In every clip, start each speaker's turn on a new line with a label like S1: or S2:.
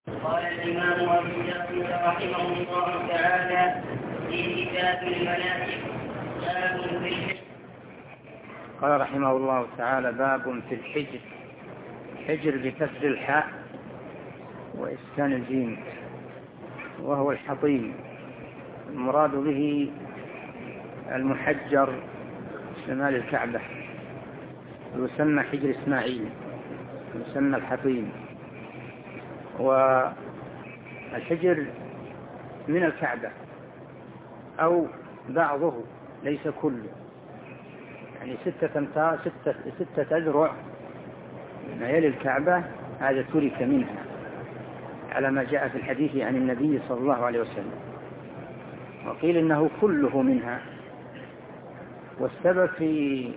S1: قال الإمام أبو داود رحمه الله تعالى في كتاب المناسك باب في الحج.
S2: قال رحمه الله تعالى باب في الحجر. الحجر بكسر الحاء وإسكان الجيم، وهو الحطيم. المراد به المحجر شمال الكعبة، يسمى حجر إسماعيل، يسمى الحطيم. والحجر من الكعبة أو بعضه ليس كله، يعني 6 أذرع ما يلي الكعبة، هذا ترك منها على ما جاء في الحديث عن النبي صلى الله عليه وسلم، وقيل إنه كله منها. والسبب في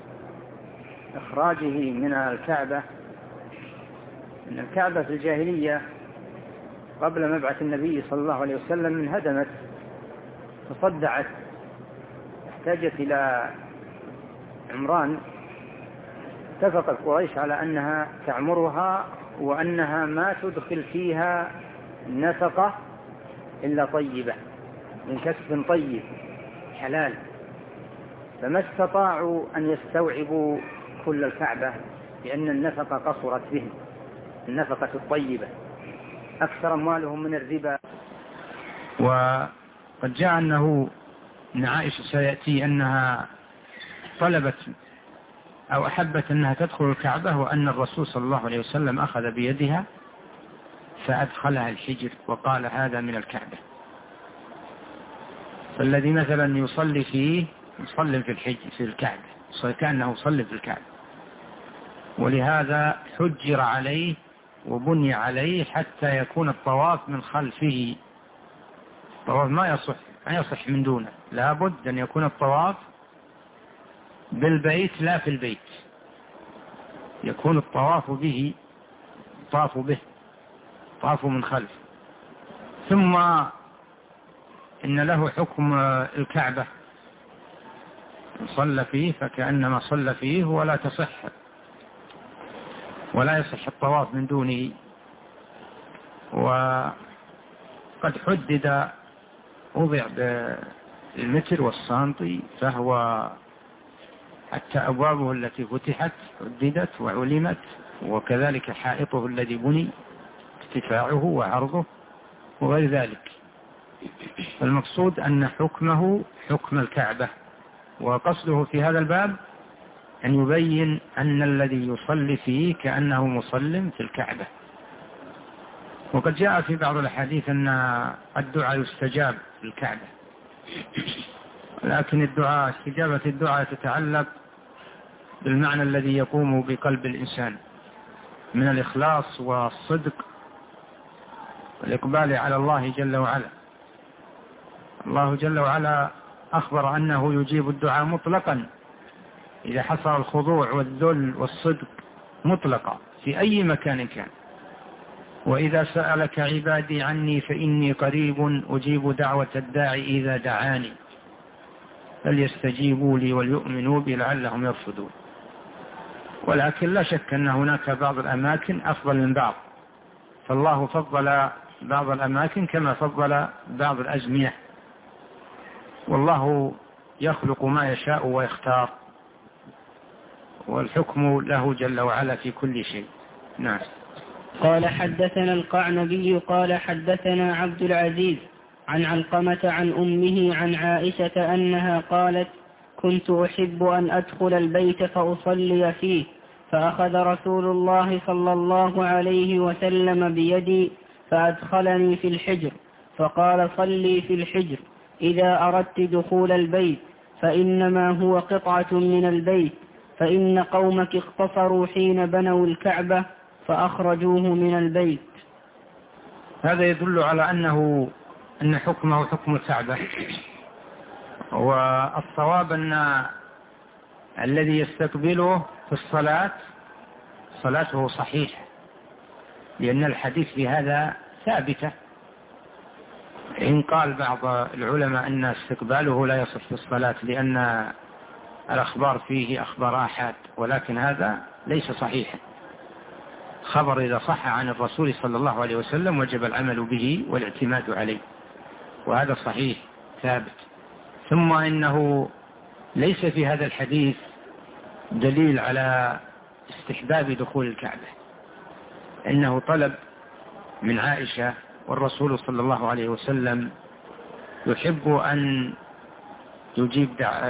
S2: إخراجه من الكعبة أن الكعبة في الجاهلية قبل مبعث النبي صلى الله عليه وسلم انهدمت تصدعت، احتاجت إلى عمران. اتفق قريش على أنها تعمرها وأنها ما تدخل فيها نفقة إلا طيبة من كسب طيب حلال، فما استطاعوا أن يستوعبوا كل الكعبة لأن النفقة قصرت بهم، النفقة الطيبة أكثر أموالهم من الربا. وقد جاء أنه من عائشة سيأتي أنها طلبت أو أحبت أنها تدخل الكعبة، وأن الرسول صلى الله عليه وسلم أخذ بيدها فأدخلها الحجر وقال هذا من الكعبة. فالذي مثلا يصلي فيه يصلي في الحجر في الكعبة، كأنه يصلي في الكعبة، ولهذا حجر عليه وبني عليه حتى يكون الطواف من خلفه. الطواف ما يصح من دونه، لابد أن يكون الطواف بالبيت لا في البيت، يكون الطواف به، طاف من خلف. ثم إن له حكم الكعبة، صلى فيه فكأنما صلى فيه، ولا يصح الطواف من دونه. وقد حدد، وضع بالمتر والسنتي، فهو حتى أبوابه التي فتحت حددت وعلمت، وكذلك حائطه الذي بني ارتفاعه وعرضه وغير ذلك. المقصود أن حكمه حكم الكعبة، وقصده في هذا الباب أن يبين أن الذي يصلي فيه كأنه مصل في الكعبة. وقد جاء في بعض الحديث أن الدعاء يستجاب في الكعبة، لكن استجابة الدعاء تتعلق بالمعنى الذي يقوم بقلب الإنسان من الإخلاص والصدق والإقبال على الله جل وعلا. الله جل وعلا أخبر أنه يجيب الدعاء مطلقا إذا حصل الخضوع والذل والصدق مطلقا في أي مكان كان. وإذا سألك عبادي عني فإني قريب أجيب دعوة الداعي إذا دعاني فليستجيبوا لي وليؤمنوا بي لعلهم يرشدون. ولكن لا شك أن هناك بعض الأماكن أفضل من بعض، فالله فضل بعض الأماكن كما فضل بعض الأزمنة، والله يخلق ما يشاء ويختار، والحكم له جل وعلا في كل شيء. نعم.
S3: قال حدثنا القعنبي قال حدثنا عبد العزيز عن علقمة عن أمه عن عائشة أنها قالت كنت أحب أن أدخل البيت فأصلي فيه، فأخذ رسول الله صلى الله عليه وسلم بيدي فأدخلني في الحجر، فقال صلي في الحجر إذا أردت دخول البيت، فإنما هو قطعة من البيت، فإن قومك اقتصروا حين بنوا الكعبة فأخرجوه من البيت.
S2: هذا يدل على أن حكمه حكم الكعبة، والصواب أن الذي يستقبله في الصلاة صلاته صحيحة، لأن الحديث في هذا ثابتة. إن قال بعض العلماء أن استقباله لا يصح في الصلاة لأن الأخبار فيه أخبار آحاد، ولكن هذا ليس صحيحا، خبر إذا صح عن الرسول صلى الله عليه وسلم وجب العمل به والاعتماد عليه، وهذا صحيح ثابت. ثم إنه ليس في هذا الحديث دليل على استحباب دخول الكعبة، إنه طلب من عائشة، والرسول صلى الله عليه وسلم يحب أن يجيب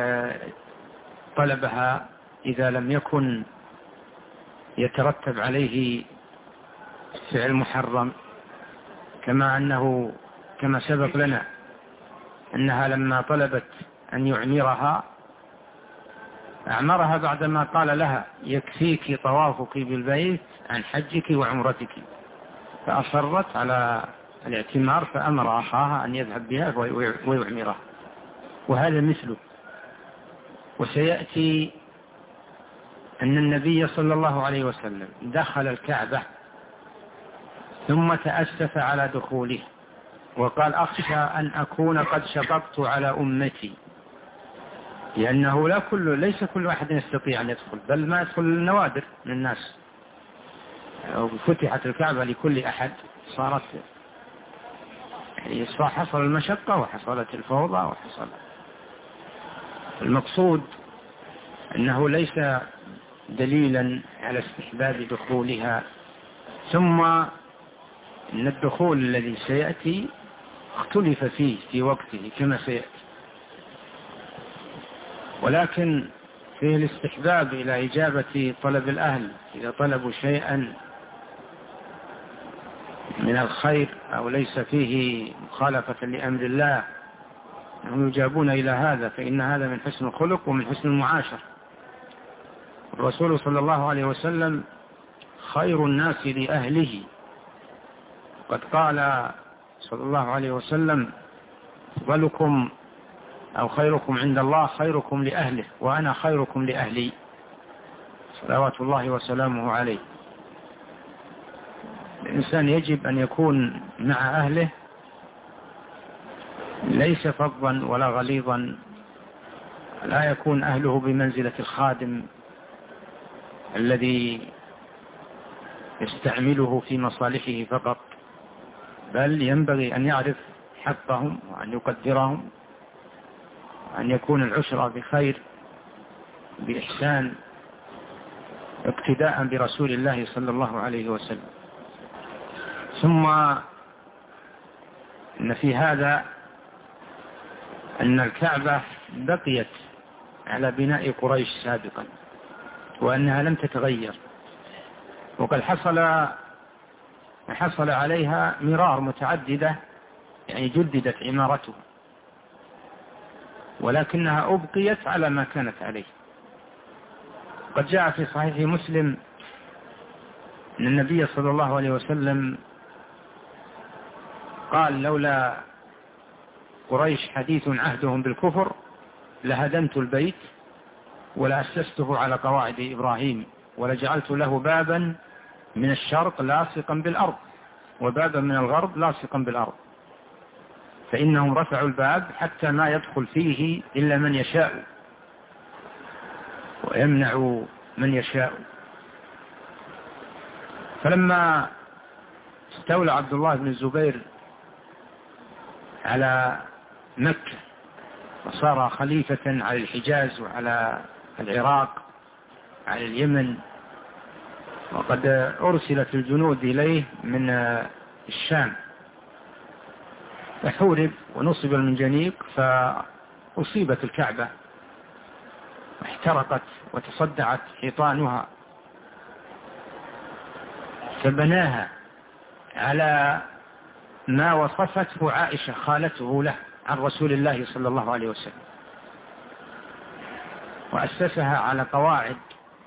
S2: طلبها إذا لم يكن يترتب عليه فعل محرم، كما سبق لنا أنها لما طلبت أن يعمرها أعمرها بعدما قال لها يكفيك طوافك بالبيت عن حجك وعمرتك، فأصرت على الاعتمار فأمر أخاها أن يذهب بها ويعمرها، وهذا مثله. وسيأتي أن النبي صلى الله عليه وسلم دخل الكعبة ثم تأسف على دخوله وقال أخشى أن أكون قد شققت على أمتي، لأنه ليس كل واحد يستطيع أن يدخل، بل ما يدخل النوادر من الناس. فتحت الكعبة لكل أحد صارت حصل المشقة وحصلت الفوضى وحصل. المقصود أنه ليس دليلا على استحباب دخولها. ثم إن الدخول الذي سيأتي اختلف فيه في وقته كما سيأتي، ولكن فيه الاستحباب إلى إجابة طلب الأهل إذا طلبوا شيئا من الخير أو ليس فيه مخالفة لأمر الله هم يجابون إلى هذا، فإن هذا من حسن الخلق ومن حسن المعاشرة. الرسول صلى الله عليه وسلم خير الناس لأهله، قد قال صلى الله عليه وسلم أفضلكم أو خيركم عند الله خيركم لأهله وأنا خيركم لأهلي، صلوات الله وسلامه عليه. الإنسان يجب أن يكون مع أهله ليس فظا ولا غليظا، لا يكون أهله بمنزلة الخادم الذي يستعمله في مصالحه فقط، بل ينبغي أن يعرف حقهم وأن يقدرهم وأن يكون العشرة بخير بإحسان اقتداء برسول الله صلى الله عليه وسلم. ثم إن في هذا أن الكعبة بقيت على بناء قريش سابقا وأنها لم تتغير، وقد حصل عليها مرار متعددة، يعني جددت عمارتها، ولكنها أبقيت على ما كانت عليه. قد جاء في صحيح مسلم أن النبي صلى الله عليه وسلم قال لولا قريش حديث عهدهم بالكفر لهدمت البيت ولأسسته على قواعد إبراهيم ولجعلت له بابا من الشرق لاصقا بالأرض وبابا من الغرب لاصقا بالأرض، فإنهم رفعوا الباب حتى ما يدخل فيه إلا من يشاء ويمنع من يشاء. فلما استولى عبد الله بن الزبير على مكة وصار خليفة على الحجاز وعلى العراق على اليمن، وقد أرسلت الجنود إليه من الشام، فحورب ونصب المنجنيق فأصيبت الكعبة واحترقت وتصدعت حيطانها، فبناها على ما وصفته عائشة خالته له عن رسول الله صلى الله عليه وسلم، وأسسها على قواعد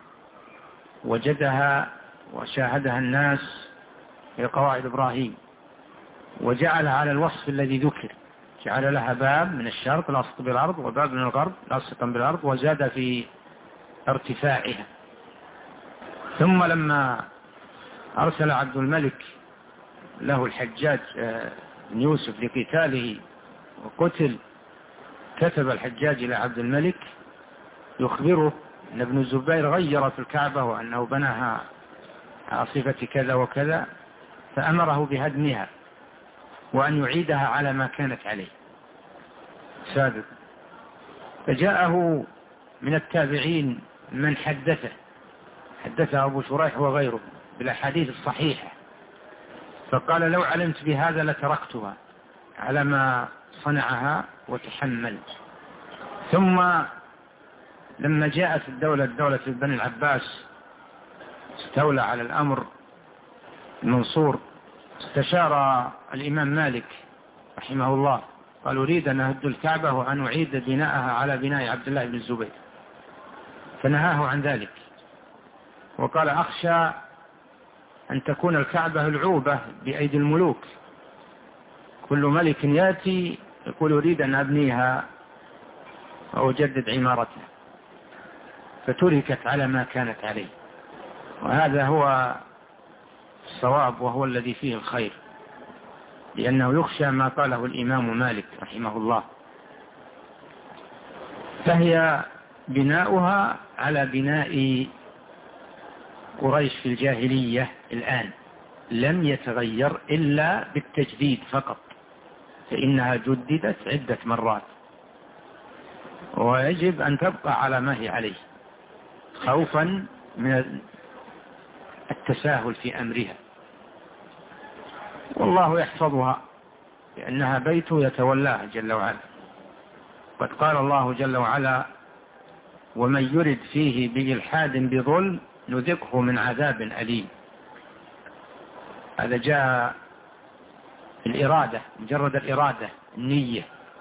S2: وجدها وشاهدها الناس في قواعد إبراهيم، وجعلها على الوصف الذي ذكر، جعل لها باب من الشرق لاصق بالأرض وباب من الغرب لاصقا بالأرض، وزاد في ارتفاعها. ثم لما أرسل عبد الملك له الحجاج بن يوسف لقتاله وقتل، كتب الحجاج إلى عبد الملك يخبره أن ابن الزبير غير في الكعبة وأنه بناها صفة كذا وكذا، فأمره بهدمها وأن يعيدها على ما كانت عليه سابقا. فجاءه من التابعين من حدثه أبو شريح وغيره بالأحاديث الصحيحة، فقال لو علمت بهذا لتركتها على ما صنعها وتحملت. ثم لما جاءت دولة بني العباس استولى على الأمر المنصور، استشار الإمام مالك رحمه الله، قال أريد أن أهد الكعبة وأن أعيد بناءها على بناء عبد الله بن الزبير، فنهاه عن ذلك وقال أخشى أن تكون الكعبة العوبة بأيدي الملوك، كل ملك يأتي يقول أريد أن أبنيها أو أجدد عمارتها، فتركت على ما كانت عليه. وهذا هو الصواب وهو الذي فيه الخير، لأنه يخشى ما قاله الإمام مالك رحمه الله. فهي بناؤها على بناء قريش في الجاهلية الآن، لم يتغير إلا بالتجديد فقط، فإنها جددت عدة مرات، ويجب أن تبقى على ما هي عليه خوفا من التساهل في أمرها، والله يحفظها لأنها بيته يتولاها جل وعلا. قد قال الله جل وعلا ومن يرد فيه بإلحاد بظلم نذقه من عذاب أليم. هذا جاء الإرادة، مجرد الإرادة، النية.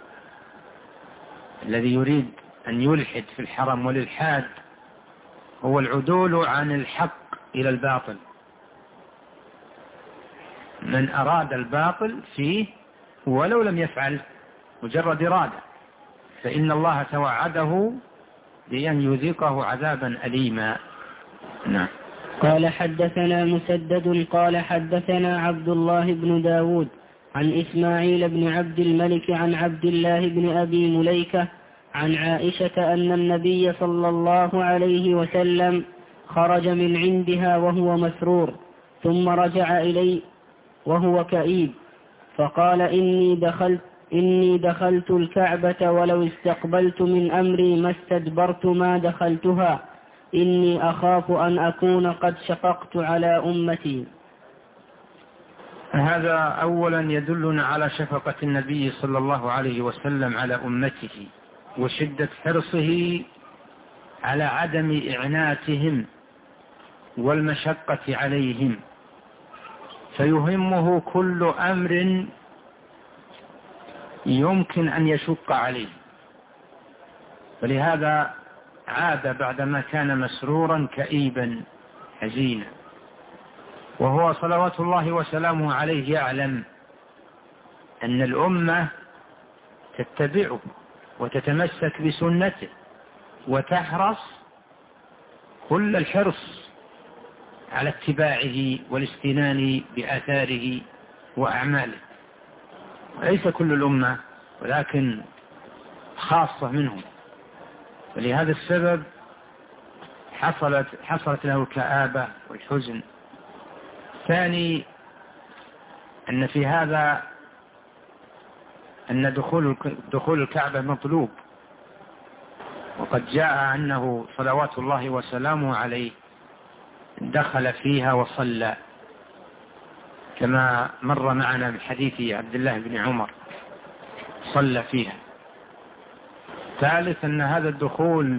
S2: الذي يريد أن يلحد في الحرم، والإلحاد هو العدول عن الحق إلى الباطل. من أراد الباطل فيه ولو لم يفعل مجرد إرادة، فإن الله توعده بأن يذيقه عذابا أليما. نعم.
S3: قال حدثنا مسدد قال حدثنا عبد الله بن داود عن إسماعيل بن عبد الملك عن عبد الله بن أبي مليكة عن عائشة أن النبي صلى الله عليه وسلم خرج من عندها وهو مسرور، ثم رجع إلي وهو كئيب، فقال إني دخلت الكعبة ولو استقبلت من أمري ما استدبرت ما دخلتها، إني أخاف أن أكون قد شققت على أمتي.
S2: هذا أولا يدلنا على شفقة النبي صلى الله عليه وسلم على أمته وشدة حرصه على عدم إعناتهم والمشقة عليهم، فيهمه كل أمر يمكن أن يشق عليه. فلهذا عاد بعدما كان مسرورا كئيبا حزينا، وهو صلوات الله وسلامه عليه يعلم أن الأمة تتبعه وتتمسك بسنته وتحرص كل الحرص على اتباعه والاستنان بآثاره وأعماله، وليس كل الأمة ولكن خاصة منهم. ولهذا السبب حصلت له الكآبة والحزن. ثاني أن في هذا أن دخول الكعبة مطلوب، وقد جاء أنه صلوات الله وسلامه عليه دخل فيها وصلى كما مر معنا من حديث عبد الله بن عمر، صلى فيها. ثالث أن هذا الدخول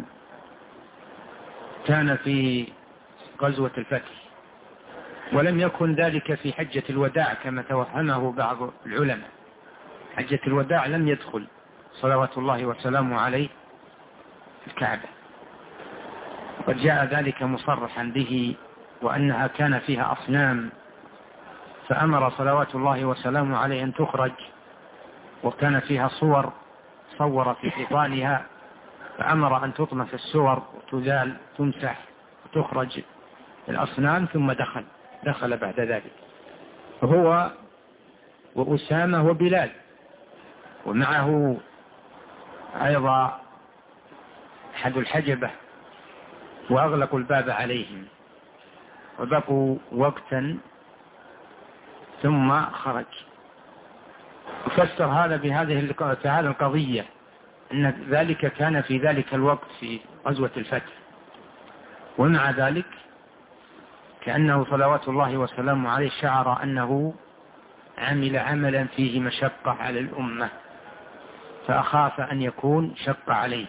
S2: كان في غزوة الفتح، ولم يكن ذلك في حجة الوداع كما توهمه بعض العلماء. حجة الوداع لم يدخل صلوات الله وسلامه عليه الكعبة، وقد جاء ذلك مصرحا به، وأنها كان فيها أصنام، فأمر صلوات الله وسلامه عليه أن تخرج، وكان فيها صور صور في حيطانها، فأمر أن تطمس الصور وتزال تمسح وتخرج الأصنام، ثم دخل بعد ذلك هو وأسامة وبلال، ومعه أيضا أحد الحجبة، وأغلقوا الباب عليهم. وبقوا وقتا ثم خرج. يفسر هذا بهذه القضية أن ذلك كان في ذلك الوقت في غزوة الفتح، ومع ذلك كأنه صلوات الله وسلامه عليه شعر أنه عمل عملا فيه مشقة على الأمة، فأخاف أن يكون شق عليه.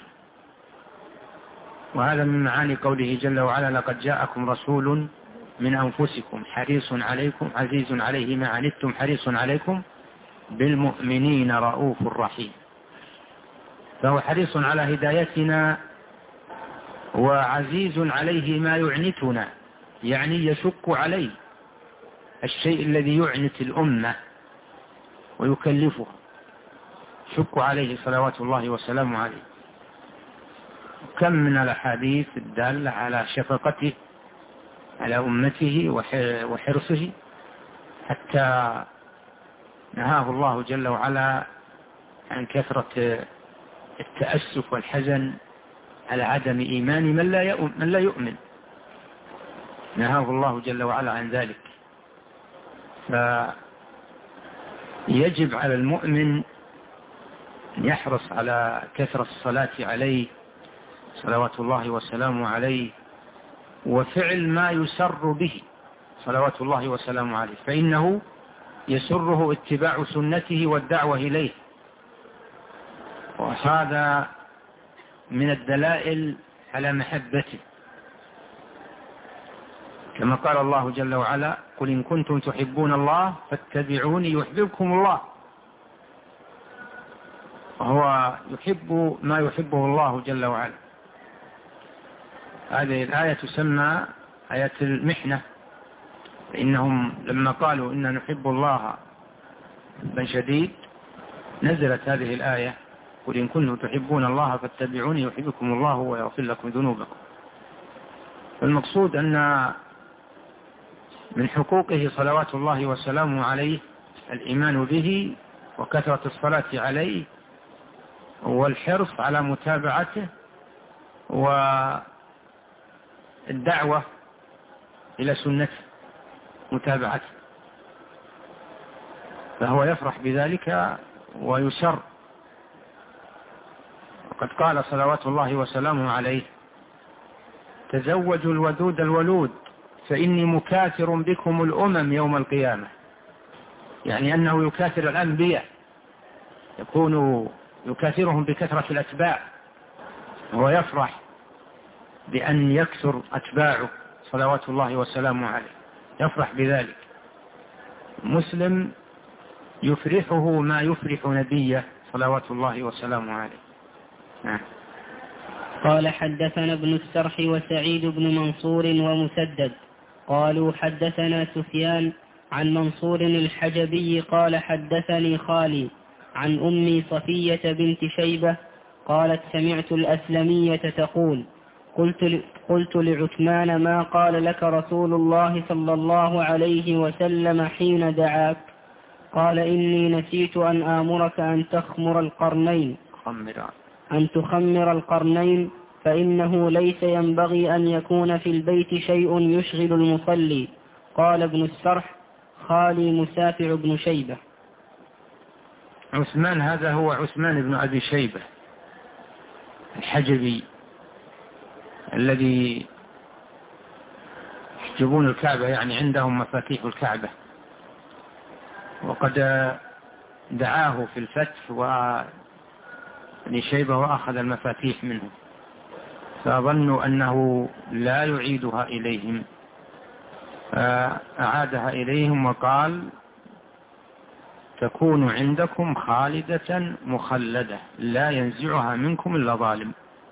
S2: وهذا من معاني قوله جل وعلا: لقد جاءكم رسول من أنفسكم حريص عليكم عزيز عليه ما عنتم حريص عليكم بالمؤمنين رؤوف رحيم. فهو حريص على هدايتنا وعزيز عليه ما يعنتنا، يعني يشق عليه الشيء الذي يعنت الأمة ويكلفه، شق عليه صلوات الله وسلامه عليه. كم من الأحاديث الدالة على شفقته على أمته وحرصه، حتى نهاه الله جل وعلا عن كثرة التأسف والحزن على عدم إيمان من لا يؤمن، نهاه الله جل وعلا عن ذلك. فيجب على المؤمن أن يحرص على كثرة الصلاة عليه صلوات الله وسلامه عليه، وفعل ما يسر به صلوات الله وسلامه عليه، فإنه يسره اتباع سنته والدعوة إليه، وهذا من الدلائل على محبته، كما قال الله جل وعلا: قل إن كنتم تحبون الله فاتبعوني يحببكم الله. وهو يحب ما يحبه الله جل وعلا. هذه الآية تسمى آية المحنة، فإنهم لما قالوا إن نحب الله حبا شديد نزلت هذه الآية: قل إن كنتم تحبون الله فاتبعوني يحبكم الله ويغفر لكم ذنوبكم. فالمقصود أن من حقوقه صلوات الله وسلامه عليه الإيمان به وكثرة الصلاة عليه والحرص على متابعته والدعوة إلى سنته متابعته، فهو يفرح بذلك ويسر. وقد قال صلوات الله وسلامه عليه: تزوجوا الودود الولود فإني مكاثر بكم الأمم يوم القيامة، يعني أنه يكاثر الأنبياء، يكون يكاثرهم بكثرة الأتباع، وهو يفرح بأن يكثر أتباعه صلوات الله وسلامه عليه، يفرح بذلك. مسلم يفرحه ما يفرح نبيه صلوات الله وسلامه عليه.
S3: قال: حدثنا ابن السرح وسعيد بن منصور ومسدد قالوا حدثنا سفيان عن منصور الحجبي قال: حدثني خالي عن أمي صفية بنت شيبة قالت: سمعت الأسلمية تقول: قلت لعثمان: ما قال لك رسول الله صلى الله عليه وسلم حين دعاك؟ قال: إني نسيت أن آمرك أن تخمر القرنين فإنه ليس ينبغي أن يكون في البيت شيء يشغل المصلي. قال ابن السرح: خالي مسافع بن شيبة.
S2: عثمان هذا هو عثمان بن أبي شيبة الحجبي الذي يحجبون الكعبة، يعني عندهم مفاتيح الكعبة، وقد دعاه في الفتح وابن شيبة وأخذ المفاتيح منه، فظنوا أنه لا يعيدها إليهم، فأعادها إليهم وقال: تكون عندكم خالدة مخلدة لا ينزعها منكم إلا ظالم،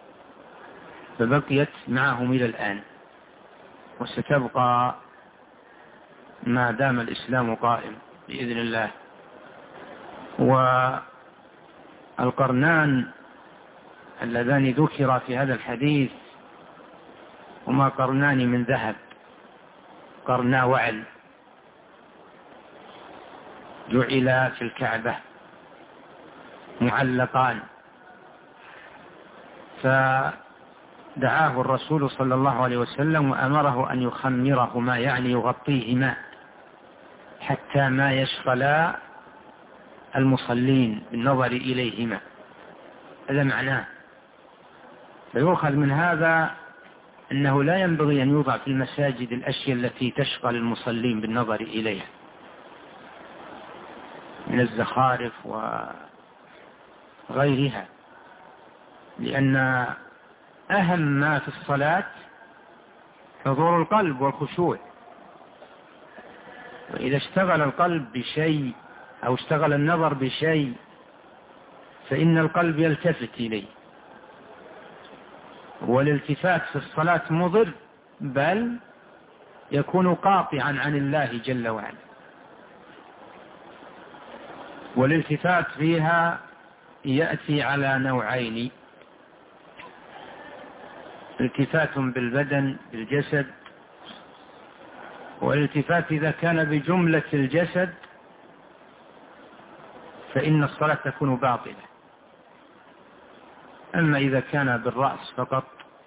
S2: فبقيت معهم إلى الآن، وستبقى ما دام الإسلام قائم بإذن الله. والقرنان اللذان ذكر في هذا الحديث هما قرنان من ذهب، قرنا وعل، جعلا في الكعبة معلقان، دعاه الرسول صلى الله عليه وسلم وأمره أن يخمرهما، يعني يغطيهما حتى ما يشغل المصلين بالنظر إليهما. هذا معناه. فيؤخذ من هذا أنه لا ينبغي أن يوضع في المساجد الأشياء التي تشغل المصلين بالنظر إليها من الزخارف وغيرها، لأن أهم ما في الصلاة حضور القلب والخشوع. وإذا اشتغل القلب بشيء أو اشتغل النظر بشيء فإن القلب يلتفت إليه، والالتفات في الصلاة مضر، بل يكون قاطعا عن الله جل وعلا. والالتفات فيها يأتي على نوعين: التفات بالبدن بالجسد، والالتفات إذا كان بجملة الجسد فإن الصلاة تكون باطلة. أما إذا كان بالرأس فقط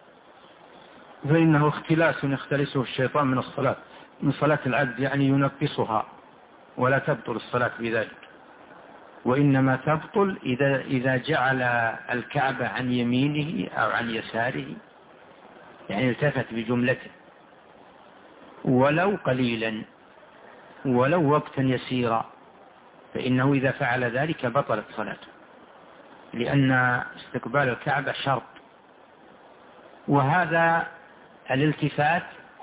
S2: فإنه اختلاس يختلسه الشيطان من الصلاة، من صلاة العبد، يعني ينقصها، ولا تبطل الصلاة بذلك، وإنما تبطل إذا جعل الكعبة عن يمينه أو عن يساره، يعني التفت بجملته ولو قليلا ولو وقتا يسيرا، فإنه إذا فعل ذلك بطلت صلاته، لأن استقبال الكعبة شرط. وهذا الالتفات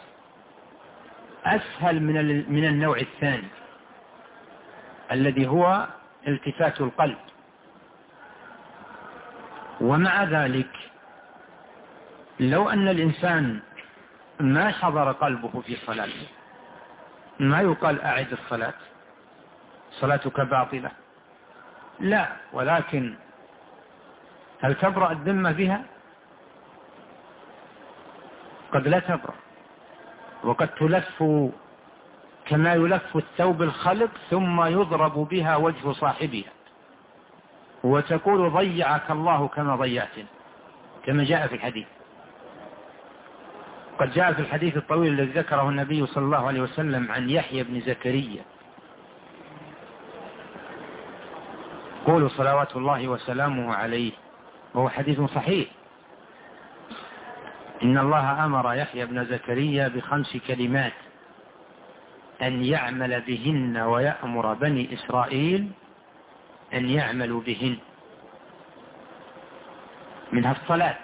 S2: أسهل من النوع الثاني الذي هو التفات القلب. ومع ذلك لو أن الإنسان ما حضر قلبه في صلاته ما يقال أعد الصلاة، صلاتك باطلة، لا، ولكن هل تبرأ الذمة بها؟ قد لا تبرأ، وقد تلف كما يلف الثوب الخلق ثم يضرب بها وجه صاحبها، وتقول ضيعك الله كما ضيعتني، كما جاء في الحديث. قد جاء في الحديث الطويل الذي ذكره النبي صلى الله عليه وسلم عن يحيى بن زكريا، قولوا صلوات الله وسلامه عليه، وهو حديث صحيح: إن الله أمر يحيى بن زكريا ب5 كلمات أن يعمل بهن ويأمر بني إسرائيل أن يعملوا بهن، منها الصلاة.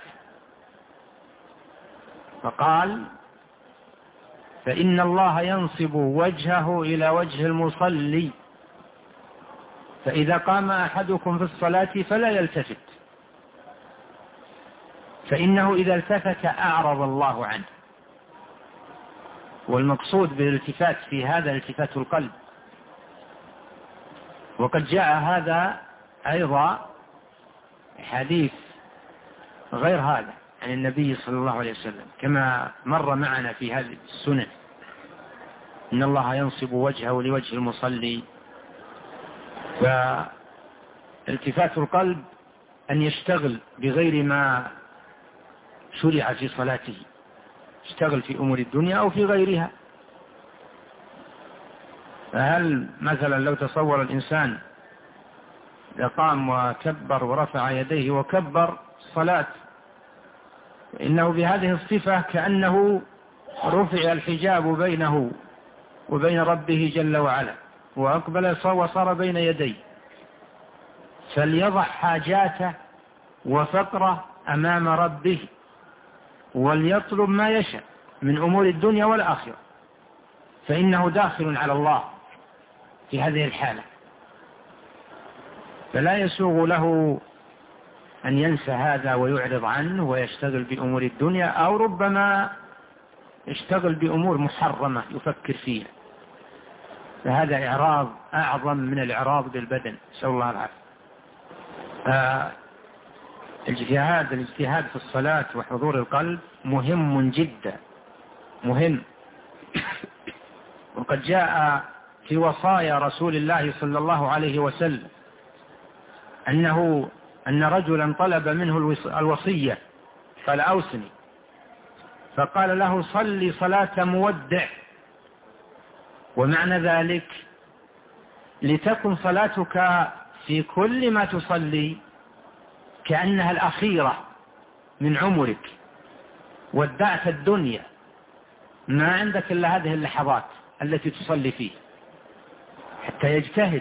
S2: فقال: فإن الله ينصب وجهه إلى وجه المصلي، فإذا قام أحدكم في الصلاة فلا يلتفت، فإنه إذا التفت أعرض الله عنه. والمقصود بالالتفات في هذا التفات القلب. وقد جاء هذا أيضا حديث غير هذا عن النبي صلى الله عليه وسلم كما مر معنا في هذه السنن: إن الله ينصب وجهه لوجه المصلي. فالتفات القلب أن يشتغل بغير ما شرع في صلاته، يشتغل في أمور الدنيا أو في غيرها. فهل مثلا لو تصور الإنسان قام وكبر ورفع يديه وكبر الصلاة، إنه بهذه الصفة كأنه رفع الحجاب بينه وبين ربه جل وعلا، وأقبل وصار بين يديه، فليضع حاجاته وفقره أمام ربه وليطلب ما يشاء من أمور الدنيا والآخرة، فإنه داخل على الله في هذه الحالة. فلا يسوغ له أن ينسى هذا ويعرض عنه ويشتغل بأمور الدنيا، أو ربما يشتغل بأمور محرمة يفكر فيها، فهذا إعراض أعظم من الإعراض بالبدن، نسأل الله العافية. الاجتهاد في الصلاة وحضور القلب مهم جدا، مهم. وقد جاء في وصايا رسول الله صلى الله عليه وسلم أن رجلا طلب منه الوصية، قال: أوصني، فقال له صلي صلاة مودع. ومعنى ذلك لتكن صلاتك في كل ما تصلي كأنها الأخيرة من عمرك، ودعت الدنيا، ما عندك إلا هذه اللحظات التي تصلي فيه، حتى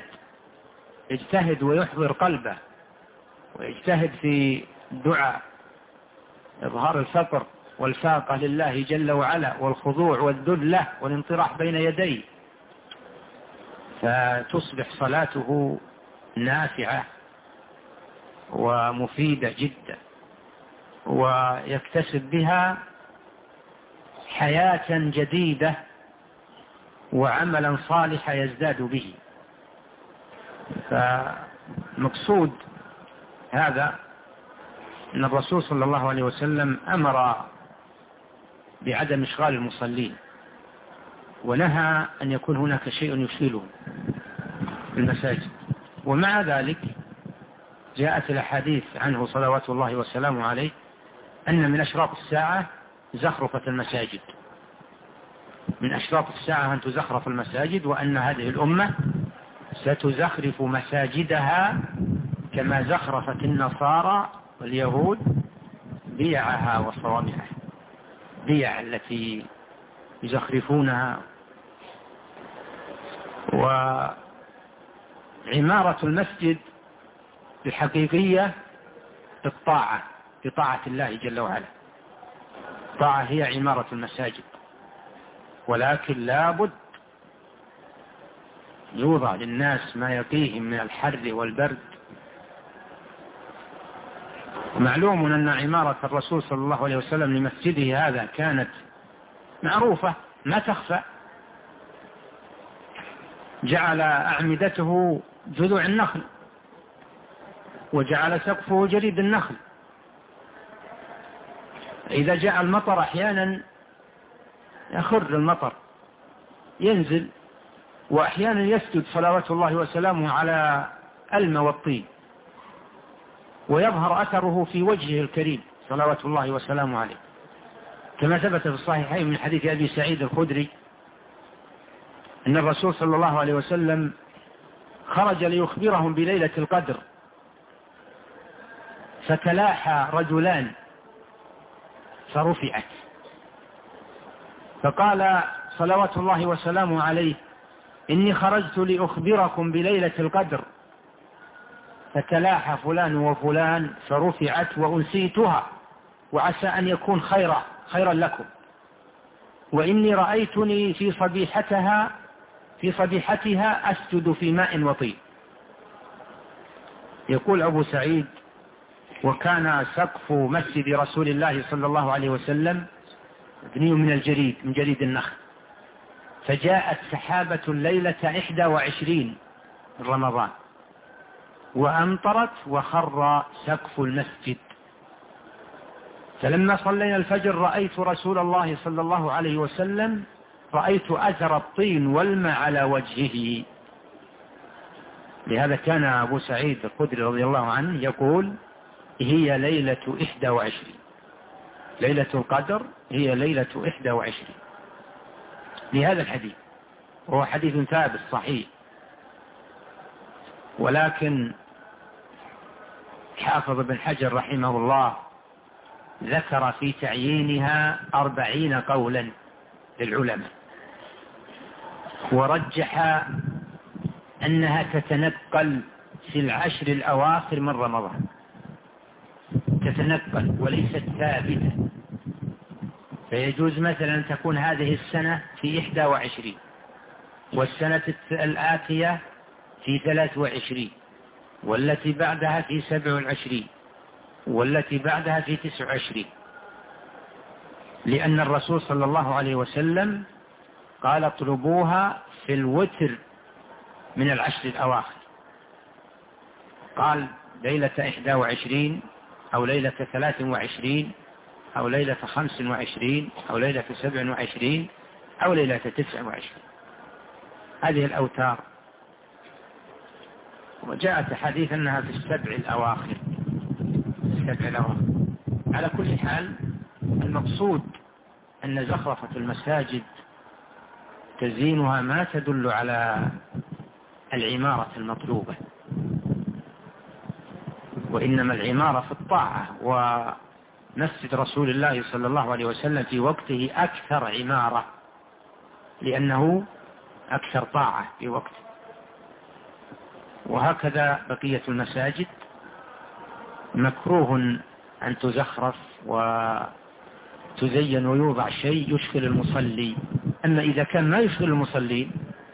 S2: يجتهد ويحضر قلبه ويجتهد في دعاء إظهار الفقر والفاقة لله جل وعلا والخضوع والذل له والانطراح بين يديه، فتصبح صلاته نافعة ومفيدة جدا، ويكتسب بها حياة جديدة وعملا صالحا يزداد به. فمقصود هذا أن الرسول صلى الله عليه وسلم أمر بعدم إشغال المصلين، ونهى أن يكون هناك شيء يشغلهم في المساجد. ومع ذلك جاءت الأحاديث عنه صلوات الله وسلامه عليه أن من أشراط الساعة زخرفة المساجد، من أشراط الساعة أن تزخرف المساجد، وأن هذه الأمة ستزخرف مساجدها كما زخرفت النصارى واليهود بيعها وصوامعها، بيع التي يزخرفونها. وعمارة المسجد الحقيقية بالطاعة، بطاعة الله جل وعلا. الطاعة هي عمارة المساجد، ولكن لابد يوضع للناس ما يقيهم من الحر والبرد. معلوم أن عمارة الرسول صلى الله عليه وسلم لمسجده هذا كانت معروفة ما تخفى. جعل أعمدته جذوع النخل، وجعل سقفه جريد النخل. إذا جاء المطر أحيانا يخر المطر ينزل، وأحيانا يسجد صلوات الله وسلامه على الماء والطين، ويظهر أثره في وجهه الكريم صلوات الله وسلامه عليه، كما ثبت في الصحيحين من حديث أبي سعيد الخدري أن الرسول صلى الله عليه وسلم خرج ليخبرهم بليلة القدر، فتلاحى رجلان فرفعت، فقال صلوات الله وسلامه عليه إني خرجت لأخبركم بليلة القدر، فتلاحى فلان وفلان فرفعت وأنسيتها، وعسى أن يكون خيرا لكم، وإني رأيتني في صبيحتها أسجد في ماء وطين. يقول أبو سعيد: وكان سقف مسجد رسول الله صلى الله عليه وسلم مبني من جريد النخل، فجاءت سحابة الليلة 21 من رمضان وأمطرت وخر سقف المسجد، فلما صلينا الفجر رأيت رسول الله صلى الله عليه وسلم، رأيت أثر الطين والماء على وجهه. لهذا كان أبو سعيد الخدري رضي الله عنه يقول: هي ليلة 21، ليلة القدر هي ليلة 21، لهذا الحديث، وهو حديث ثابت صحيح. ولكن حافظ بن حجر رحمه الله ذكر في تعيينها 40 قولا للعلماء، ورجح أنها تتنقل في العشر الأواخر من رمضان، تتنقل وليست ثابتة. فيجوز مثلا أن تكون هذه السنة في 21، والسنة الآتية في 23، والتي بعدها في 27، والتي بعدها في 29، لأن الرسول صلى الله عليه وسلم قال: اطلبوها في الوتر من العشر الأواخر. قال: ليلة 21 أو ليلة 23 أو ليلة 25 أو ليلة 27 أو ليلة 29. هذه الأوتار، وجاءت حديث أنها في السبع الأواخر. على كل حال، المقصود
S4: أن زخرفة المساجد تزيينها ما تدل على العمارة المطلوبة، وإنما العمارة في الطاعة. ومسجد رسول الله صلى الله عليه وسلم في وقته أكثر عمارة لأنه أكثر طاعة في وقته، وهكذا بقية المساجد مكروه أن تزخرف وتزين ويوضع شيء يشغل المصلي. أما إذا كان ما يشغل المصلي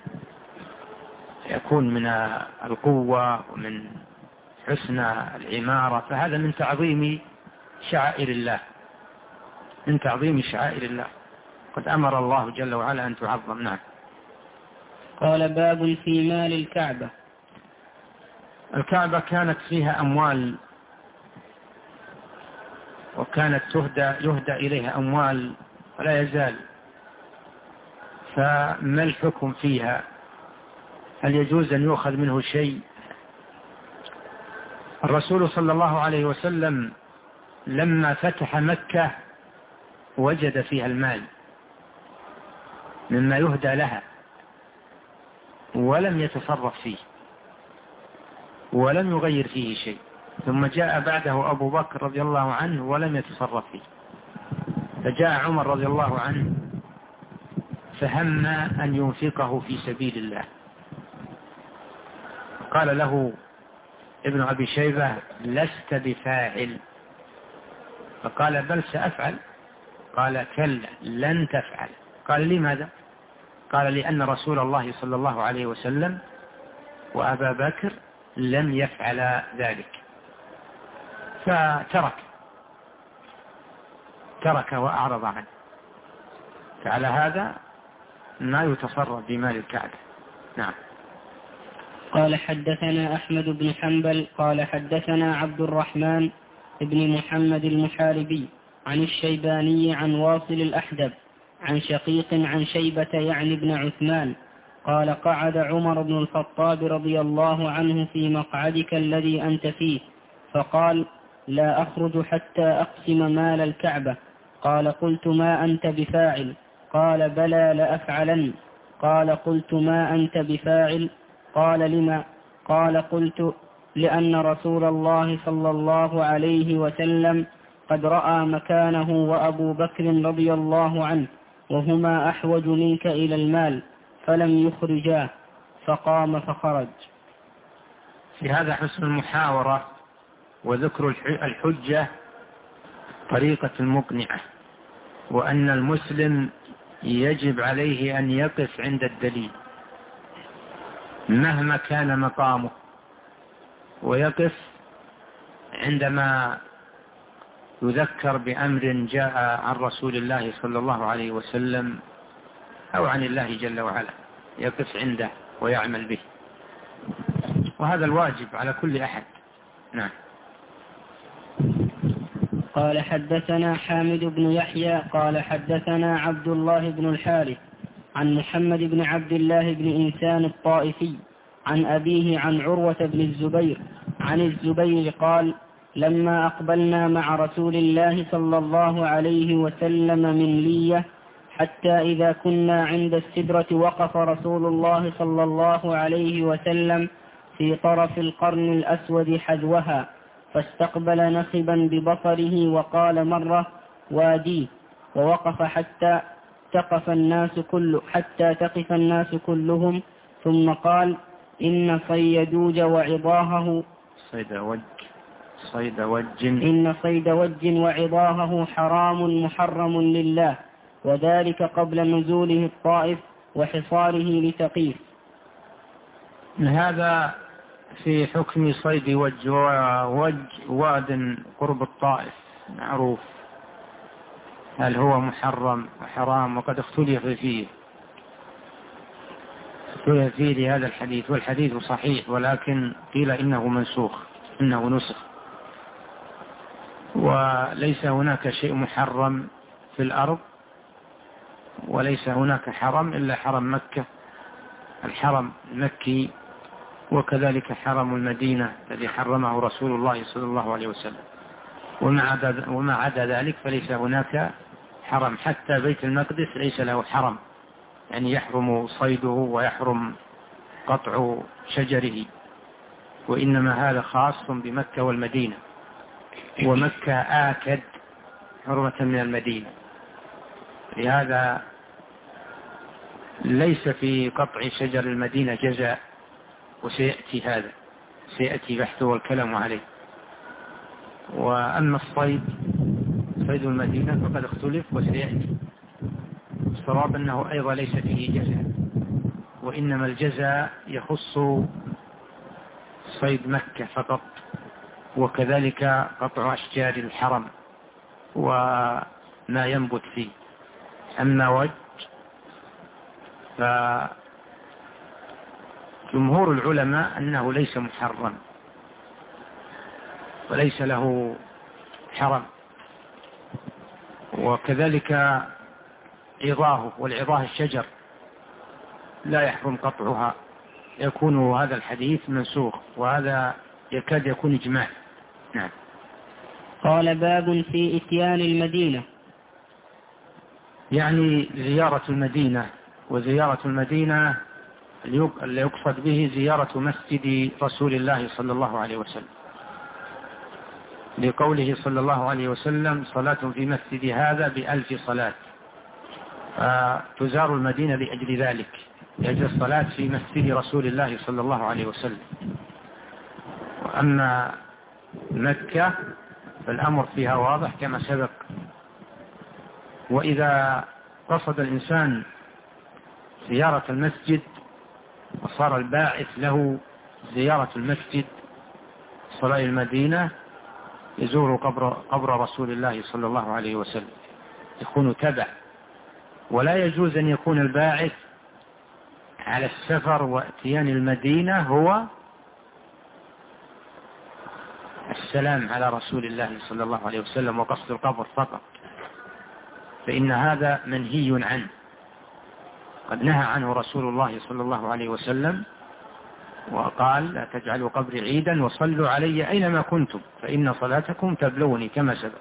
S4: يكون من القوة ومن حسن العمارة، فهذا من تعظيم شعائر الله، من تعظيم شعائر الله، قد أمر الله جل وعلا أن تعظم. نعم.
S3: قال باب في مال الكعبة.
S4: الكعبة كانت فيها أموال، وكانت يهدى إليها أموال ولا يزال، فما الحكم فيها؟ هل يجوز أن يؤخذ منه شيء؟ الرسول صلى الله عليه وسلم لما فتح مكة وجد فيها المال مما يهدى لها ولم يتصرف فيه ولم يغير فيه شيء، ثم جاء بعده أبو بكر رضي الله عنه ولم يتصرف فيه، فجاء عمر رضي الله عنه فهم أن ينفقه في سبيل الله، قال له ابن أبي شيبة لست بفاعل، فقال بل سأفعل، قال كلا لن تفعل، قال لماذا؟ قال لأن رسول الله صلى الله عليه وسلم وأبا بكر لم يفعل ذلك، فترك وأعرض عنه. فعلى هذا ما يتصرف بمال الكعبة. نعم.
S3: قال حدثنا أحمد بن حنبل قال حدثنا عبد الرحمن بن محمد المحاربي عن الشيباني عن واصل الأحدب عن شقيق عن شيبة يعني بن عثمان قال قعد عمر بن الخطاب رضي الله عنه في مقعدك الذي أنت فيه، فقال لا أخرج حتى أقسم مال الكعبة. قال قلت ما أنت بفاعل؟ قال بلى لأفعلن. قال قلت ما أنت بفاعل؟ قال لما؟ قال قلت لأن رسول الله صلى الله عليه وسلم قد رأى مكانه وأبو بكر رضي الله عنه وهما أحوج منك إلى المال فلم يخرجاه، فقام فخرج.
S4: في هذا حسن المحاورة وذكر الحجة طريقة المقنعة، وأن المسلم يجب عليه أن يقف عند الدليل مهما كان مقامه، ويقف عندما يذكر بأمر جاء عن رسول الله صلى الله عليه وسلم أو عن الله جل وعلا، يقف عنده ويعمل به، وهذا الواجب على كل أحد. نعم.
S3: قال حدثنا حامد بن يحيى قال حدثنا عبد الله بن الحارث عن محمد بن عبد الله بن إنسان الطائفي عن أبيه عن عروة بن الزبير عن الزبير قال لما أقبلنا مع رسول الله صلى الله عليه وسلم من لية حتى إذا كنا عند السدرة وقف رسول الله صلى الله عليه وسلم في طرف القرن الأسود حذوها، فاستقبل نخبا ببصره وقال مرة واديه، ووقف حتى تقف الناس كلهم، ثم قال إن صيدوج وعظاهه إن صيد وج وعظاهه حرام محرم لله، وذلك قبل نزوله الطائف وحصاره لثقيف.
S4: هذا في حكم صيد وج، واد قرب الطائف معروف، هل هو محرم وحرام؟ وقد اختلف فيه لهذا الحديث، والحديث صحيح، ولكن قيل إنه منسوخ، إنه نسخ، وليس هناك شيء محرم في الأرض، وليس هناك حرم إلا حرم مكة، الحرم المكي، وكذلك حرم المدينة الذي حرمه رسول الله صلى الله عليه وسلم، وما عدا ذلك فليس هناك حرم، حتى بيت المقدس ليس له حرم، يعني يحرم صيده ويحرم قطع شجره، وإنما هذا خاص بمكة والمدينة، ومكة آكد حرمة من المدينة، لهذا ليس في قطع شجر المدينة جزاء، وسيأتي هذا، سيأتي بحثه والكلام عليه. وأما الصيد، صيد المدينة فقد اختلف وسيأتي. الصواب أنه أيضا ليس فيه جزاء، وإنما الجزاء يخص صيد مكة فقط، وكذلك قطع أشجار الحرم وما ينبت فيه. أما وجه فجمهور العلماء أنه ليس محرم وليس له حرم، وكذلك عظاه، والعظاه الشجر لا يحرم قطعها، يكون هذا الحديث منسوخ، وهذا يكاد يكون إجماع. نعم.
S3: قال باب في إتيان المدينة،
S4: يعني زيارة المدينة، وزيارة المدينة اللي يقصد به زيارة مسجد رسول الله صلى الله عليه وسلم، لقوله صلى الله عليه وسلم: صلاة في مسجد هذا ب1000 صلاة، فتزار المدينة لأجل ذلك، لأجل الصلاة في مسجد رسول الله صلى الله عليه وسلم. وأما مكة فالأمر فيها واضح كما سبق. وإذا قصد الإنسان زيارة المسجد وصار الباعث له زيارة المسجد صلاة المدينة، يزور قبر رسول الله صلى الله عليه وسلم، يكون تبع. ولا يجوز أن يكون الباعث على السفر واتيان المدينة هو السلام على رسول الله صلى الله عليه وسلم وقصد القبر فقط، فإن هذا منهي عنه، قد نهى عنه رسول الله صلى الله عليه وسلم وقال: لا تجعلوا قبري عيدا وصلوا علي أينما كنتم فإن صلاتكم تبلغني، كما سبق.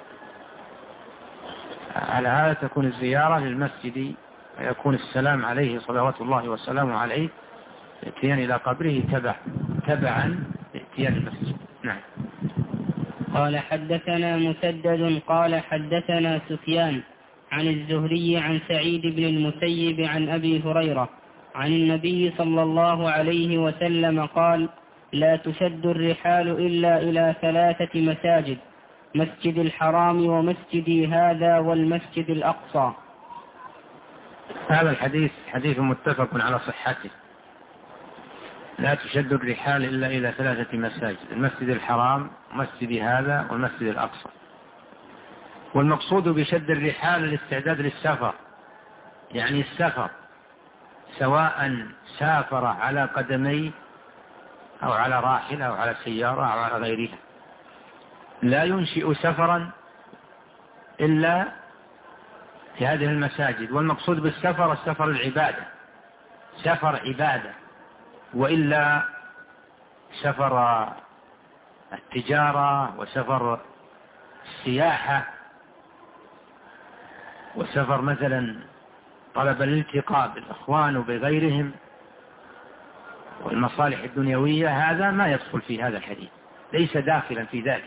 S4: على هذا تكون الزيارة للمسجد ويكون السلام عليه صلوات الله وسلامه عليه اتيان إلى قبره تبعا لاتيان المسجد. نعم.
S3: قال حدثنا مسدد قال حدثنا سفيان عن الزهري عن سعيد بن المسيب عن أبي هريرة عن النبي صلى الله عليه وسلم قال: لا تشد الرحال إلا إلى 3 مساجد: مسجد الحرام ومسجدي هذا والمسجد الأقصى.
S4: هذا الحديث حديث متفق على صحته. لا تشد الرحال إلا إلى 3 مساجد: المسجد الحرام ومسجد هذا والمسجد الأقصى. والمقصود بشد الرحال الاستعداد للسفر، يعني السفر سواء سافر على قدميه أو على راحلة أو على سيارة أو على غيرها، لا ينشئ سفرا إلا في هذه المساجد. والمقصود بالسفر السفر العبادة، سفر عبادة، وإلا سفر التجارة وسفر السياحة وسفر مثلا طلب الالتقاء بالإخوان وبغيرهم والمصالح الدنيوية، هذا ما يدخل في هذا الحديث، ليس داخلا في ذلك.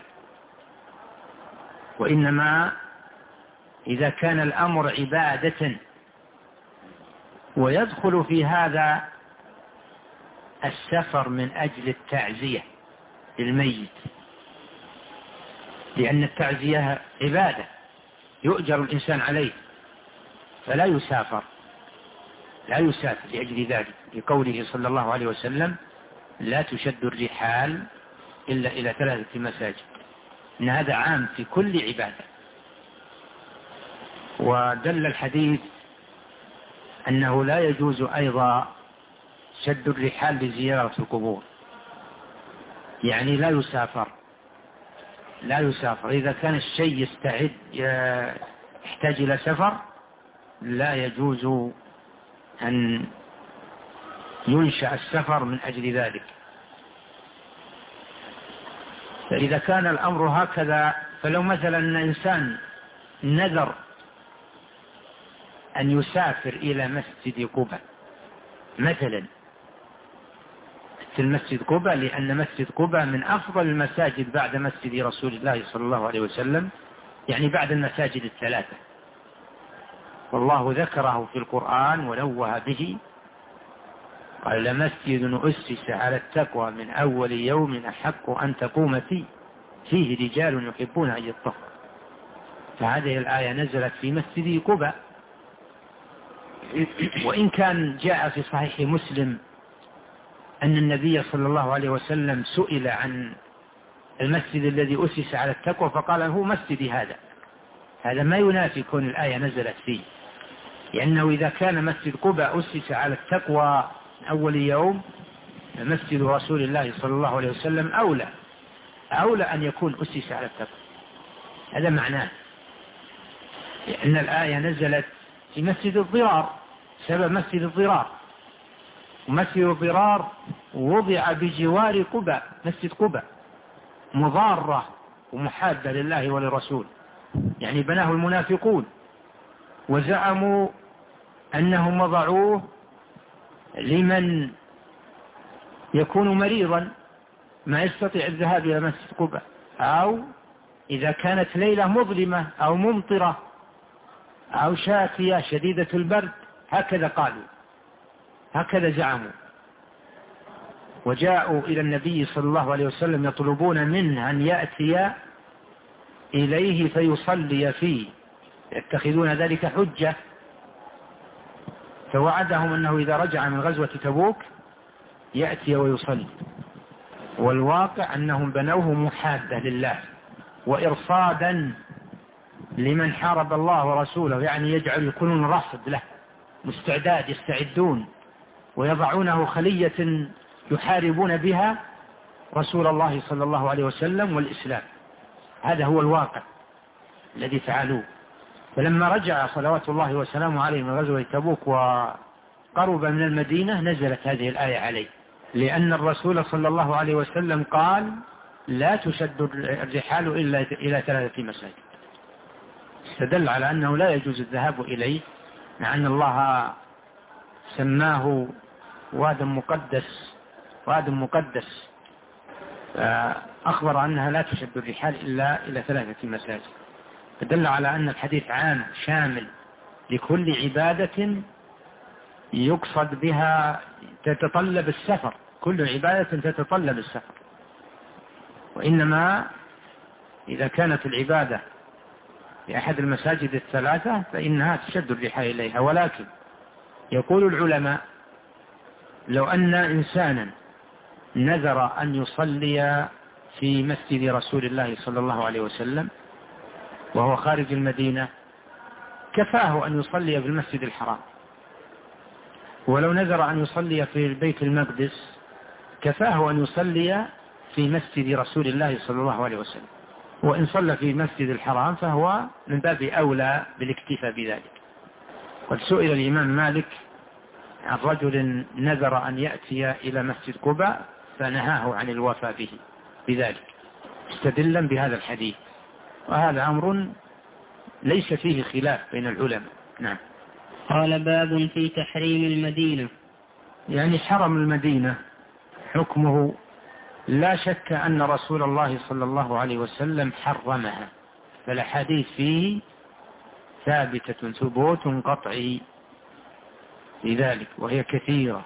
S4: وإنما إذا كان الأمر عبادة ويدخل في هذا السفر من أجل التعزية للميت، لأن التعزية عبادة يؤجر الإنسان عليه، فلا يسافر لأجل ذلك، لقوله صلى الله عليه وسلم: لا تشد الرحال إلا إلى 3 مساجد، إن هذا عام في كل عبادة. ودل الحديث أنه لا يجوز أيضا شد الرحال لزيارة القبور، يعني لا يسافر إذا كان الشيء يحتاج إلى سفر، لا يجوز أن ينشأ السفر من أجل ذلك. فإذا كان الأمر هكذا، فلو مثلا إنسان نذر أن يسافر إلى مسجد قباء مثلا، في المسجد قباء، لأن مسجد قباء من أفضل المساجد بعد مسجد رسول الله صلى الله عليه وسلم، يعني بعد المساجد الثلاثة، والله ذكره في القرآن ونوه به، قال لمسجد أسس على التقوى من أول يوم أحق أن تقوم فيه رجال يحبون أن يطهروا. فهذه الآية نزلت في مسجد قباء. وإن كان جاء في صحيح مسلم أن النبي صلى الله عليه وسلم سئل عن المسجد الذي أسس على التقوى فقال هو مسجدي هذا ما ينافي كون الآية نزلت فيه، لأنه إذا كان مسجد قباء أسس على التقوى من أول يوم، مسجد رسول الله صلى الله عليه وسلم أولى أن يكون أسس على التقوى. هذا معناه، لأن الآية نزلت في مسجد الضرار، سبب مسجد الضرار، ومسجد الضرار وضع بجوار قباء، مسجد قباء مضارة ومحادة لله ولرسول، يعني بناه المنافقون وزعموا أنهم وضعوه لمن يكون مريضا ما يستطيع الذهاب إلى مسجد قباء، أو إذا كانت ليلة مظلمة أو ممطرة أو شاتية شديدة البرد، هكذا قالوا، هكذا زعموا، وجاءوا إلى النبي صلى الله عليه وسلم يطلبون منه أن يأتي إليه فيصلي فيه، يتخذون ذلك حجة، فوعدهم أنه إذا رجع من غزوة تبوك يأتي ويصلي. والواقع أنهم بنوه محادة لله وإرصادا لمن حارب الله ورسوله، يعني يكونون رصد له، مستعداد، يستعدون ويضعونه خلية يحاربون بها رسول الله صلى الله عليه وسلم والإسلام. هذا هو الواقع الذي فعلوه. فلما رجع صلوات الله وسلامه عليه من غزوة تبوك وقرب من المدينة نزلت هذه الآية عليه، لأن الرسول صلى الله عليه وسلم قال لا تشد الرحال إلا إلى 3 مساجد، استدل على أنه لا يجوز الذهاب إليه، مع أن الله سماه واد مقدس، أخبر أنها لا تشد الرحال إلا إلى 3 مساجد، فدل على أن الحديث عام شامل لكل عبادة يقصد بها تتطلب السفر، كل عبادة تتطلب السفر، وإنما إذا كانت العبادة في أحد المساجد 3 فإنها تشد الرحال إليها. ولكن يقول العلماء لو أن إنسانا نذر أن يصلي في مسجد رسول الله صلى الله عليه وسلم وهو خارج المدينة كفاه أن يصلي في المسجد الحرام، ولو نذر أن يصلي في بيت المقدس كفاه أن يصلي في مسجد رسول الله صلى الله عليه وسلم، وإن صلى في مسجد الحرام فهو من باب أولى بالاكتفاء بذلك. قد سئل الإمام مالك عن رجل نذر أن يأتي إلى مسجد قباء فنهاه عن الوفاء به بذلك استدلا بهذا الحديث، وهذا أمر ليس فيه خلاف بين العلماء. نعم.
S3: قال باب في تحريم المدينة،
S4: يعني حرم المدينة حكمه لا شك أن رسول الله صلى الله عليه وسلم حرمها، فالحديث فيه ثابتة ثبوت قطعي لذلك وهي كثيرة،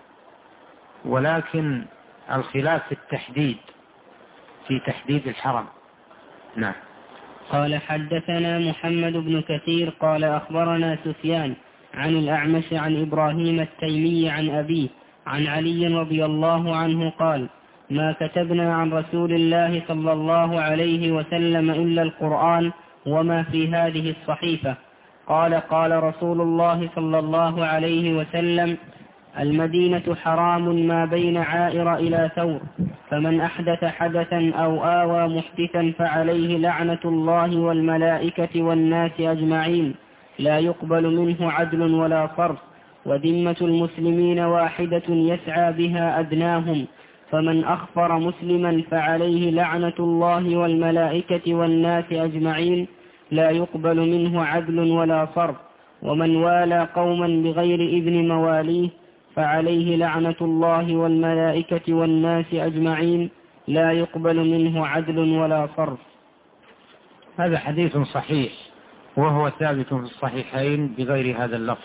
S4: ولكن الخلاف في التحديد، في تحديد الحرم. نعم.
S3: قال حدثنا محمد بن كثير قال أخبرنا سفيان عن الأعمش عن إبراهيم التيمي عن أبيه عن علي رضي الله عنه قال ما كتبنا عن رسول الله صلى الله عليه وسلم إلا القرآن وما في هذه الصحيفة. قال رسول الله صلى الله عليه وسلم المدينة حرام ما بين عائر إلى ثور، فمن أحدث حدثا أو آوى محدثا فعليه لعنة الله والملائكة والناس أجمعين لا يقبل منه عدل ولا صرف، وذمة المسلمين واحدة يسعى بها أدناهم، فمن أخفر مسلما فعليه لعنة الله والملائكة والناس أجمعين لا يقبل منه عدل ولا صرف، ومن والى قوما بغير إذن مواليه فعليه لعنة الله والملائكة والناس أجمعين لا يقبل منه عدل ولا صرف.
S4: هذا حديث صحيح وهو ثابت في الصحيحين بغير هذا اللفظ،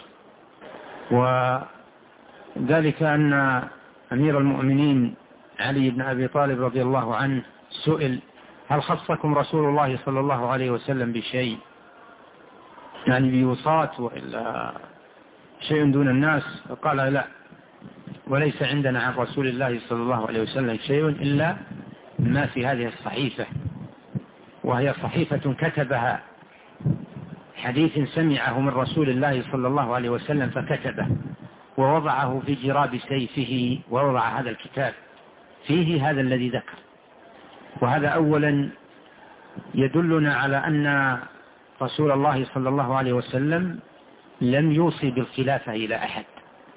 S4: وذلك أن أمير المؤمنين علي بن أبي طالب رضي الله عنه سئل: هل خصكم رسول الله صلى الله عليه وسلم بشيء، يعني بوصاة وإلا شيء دون الناس؟ فقال: لا، وليس عندنا عن رسول الله صلى الله عليه وسلم شيء إلا ما في هذه الصحيفة، وهي صحيفة كتبها، حديث سمعه من رسول الله صلى الله عليه وسلم فكتبه ووضعه في جراب سيفه، ووضع هذا الكتاب فيه هذا الذي ذكر. وهذا أولا يدلنا على أن رسول الله صلى الله عليه وسلم لم يوصي بالخلافة إلى أحد،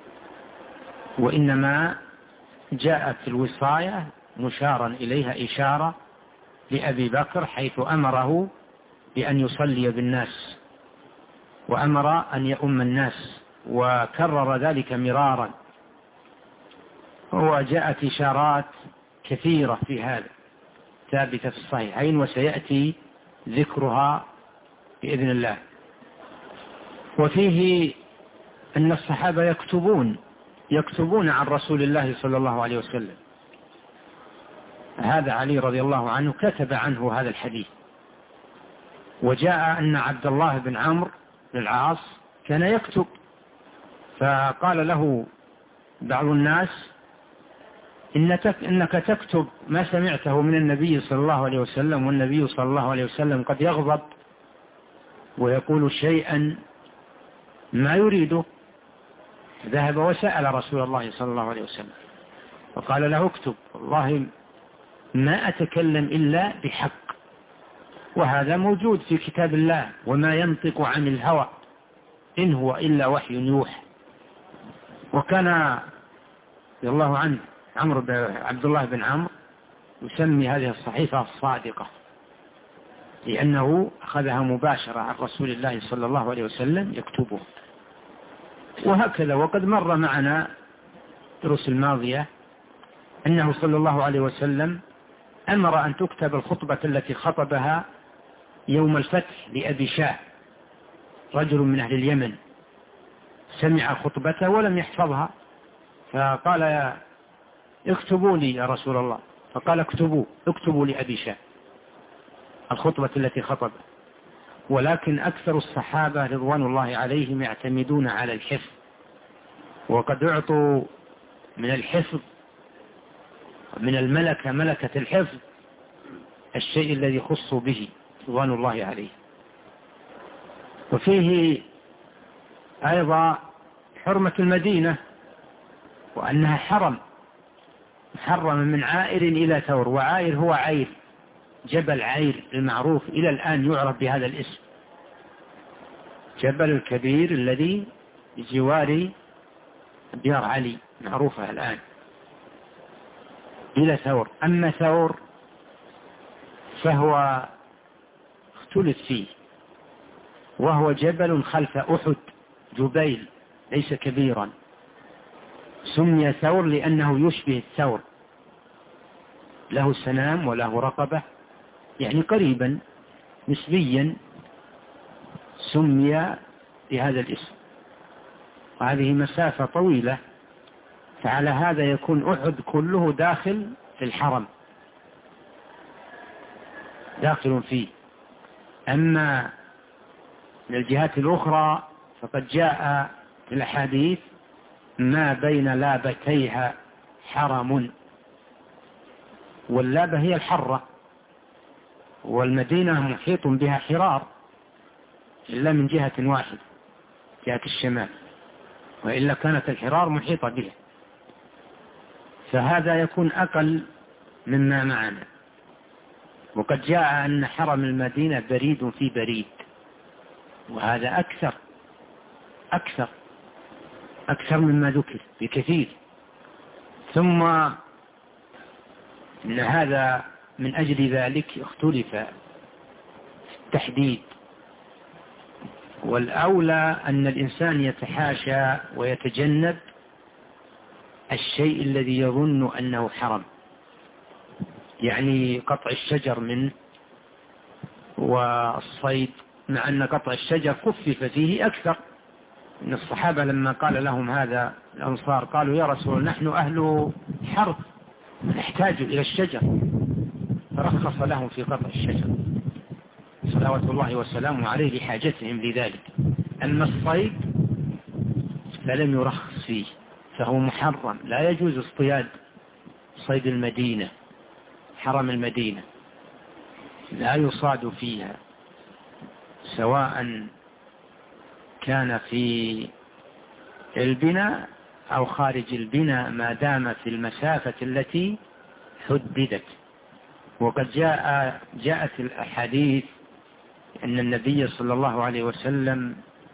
S4: وإنما جاءت الوصاية مشارا إليها إشارة لأبي بكر، حيث أمره بأن يصلي بالناس وأمر أن يؤم الناس، وكرر ذلك مرارا، وجاءت إشارات كثيرة في هذا ثابتة في الصحيحين، وسيأتي ذكرها بإذن الله. وفيه أن الصحابة يكتبون عن رسول الله صلى الله عليه وسلم. هذا علي رضي الله عنه كتب عنه هذا الحديث. وجاء أن عبد الله بن عمرو بن العاص كان يكتب، فقال له بعض الناس: إنك تكتب ما سمعته من النبي صلى الله عليه وسلم، والنبي صلى الله عليه وسلم قد يغضب ويقول شيئا ما يريده. ذهب وسأل رسول الله صلى الله عليه وسلم وقال له: اكتب، والله ما أتكلم إلا بحق، وهذا موجود في كتاب الله، وما ينطق عن الهوى إن هو إلا وحي يوحى. وكان رضي الله عنه عبد الله بن عمرو يسمي هذه الصحيفة الصادقة، لأنه أخذها مباشرة عن رسول الله صلى الله عليه وسلم يكتبه. وهكذا وقد مر معنا الدروس الماضية أنه صلى الله عليه وسلم أمر أن تكتب الخطبة التي خطبها يوم الفتح لأبي شاه، رجل من أهل اليمن سمع خطبته ولم يحفظها، فقال: اكتبوا لي يا رسول الله. فقال: اكتبوا لأبي شاه الخطبة التي خطب. ولكن أكثر الصحابة رضوان الله عليهم يعتمدون على الحفظ، وقد أعطوا من الحفظ من الملكة، ملكة الحفظ، الشيء الذي خصوا به رضوان الله عليه. وفيه أيضا حرمة المدينة، وأنها محرم من عائر إلى ثور، وعائر هو عير، جبل عير المعروف إلى الآن يعرف بهذا الاسم، جبل الكبير الذي بجوار ديار علي معروفة الآن، إلى ثور. أما ثور فهو اختلف فيه، وهو جبل خلف أحد، جبيل ليس كبيرا، سمي ثور لأنه يشبه الثور، له سنام وله رقبة، يعني قريبا نسبيا سمي بهذا الاسم. وهذه مسافة طويلة، فعلى هذا يكون أحد كله داخل في الحرم، داخل فيه. أما من الجهات الأخرى فقد جاء في الأحاديث: ما بين لابتيها حرم، واللابة هي الحرة، والمدينة محيط بها حرار إلا من جهة واحدة، جهة الشمال، وإلا كانت الحرار محيطة بها، فهذا يكون أقل مما معنا. وقد جاء أن حرم المدينة بريد في بريد، وهذا أكثر مما ذكر بكثير. ثم إن هذا من أجل ذلك اختلف في التحديد، والأولى أن الإنسان يتحاشى ويتجنب الشيء الذي يظن أنه حرام، يعني قطع الشجر منه والصيد، مع أن قطع الشجر خفف فيه أكثر. إن الصحابة لما قال لهم هذا الأنصار قالوا يا رسول نحن أهل حرب نحتاج إلى الشجر، فرخص لهم في قطع الشجر صلوات الله وسلامه عليه لحاجتهم لذلك. أما الصيد فلم يرخص فيه، فهو محرم، لا يجوز اصطياد صيد المدينة، حرم المدينة لا يصاد فيها، سواء كان في البناء أو خارج البناء، ما دام في المسافة التي حددت. وقد جاءت الأحاديث أن النبي صلى الله عليه وسلم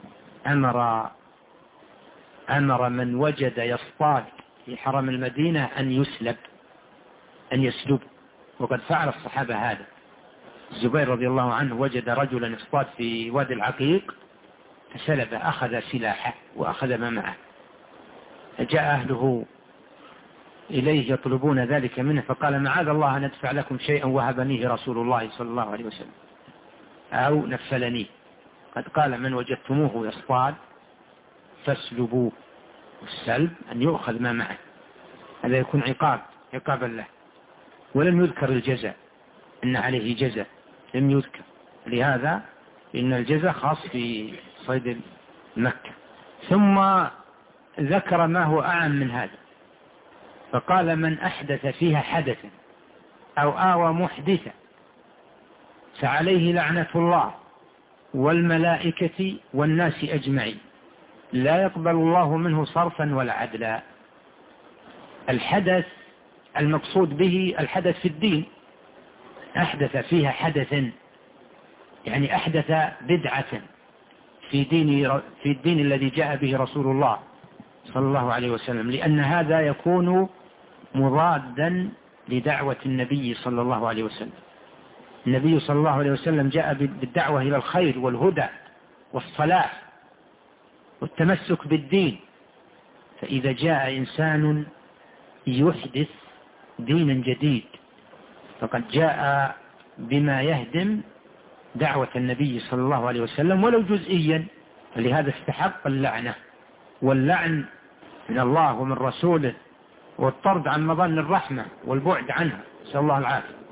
S4: أمر من وجد يصطاد في حرم المدينة أن يسلب، وقد فعل الصحابة هذا. الزبير رضي الله عنه وجد رجلا يصطاد في وادي العقيق فسلبه، أخذ سلاحه وأخذ ما معه، فجاء أهله إليه يطلبون ذلك منه، فقال معاذ الله أن ندفع لكم شيئا وهبنيه رسول الله صلى الله عليه وسلم أو نفلنيه. قد قال من وجدتموه يصطاد فاسلبوه، والسلب أن يؤخذ ما معه، هذا يكون عقابا له. ولم يذكر الجزاء إن عليه جزاء، لم يذكر، لهذا إن الجزاء خاص في صيد مكة. ثم ذكر ما هو أعم من هذا، فقال من أحدث فيها حدثا أو آوى محدثا فعليه لعنة الله والملائكة والناس أجمعين، لا يقبل الله منه صرفا ولا عدلا. الحدث المقصود به الحدث في الدين، أحدث فيها حدثا يعني أحدث بدعة في الدين الذي جاء به رسول الله صلى الله عليه وسلم، لأن هذا يكون مضادا لدعوة النبي صلى الله عليه وسلم. النبي صلى الله عليه وسلم جاء بالدعوة إلى الخير والهدى والصلاح والتمسك بالدين، فإذا جاء إنسان يحدث دينا جديد فقد جاء بما يهدم دعوة النبي صلى الله عليه وسلم ولو جزئيا، فلهذا استحق اللعنة، واللعن من الله ومن رسوله، والطرد عن مظن الرحمة والبعد عنها، نسأل الله العافية.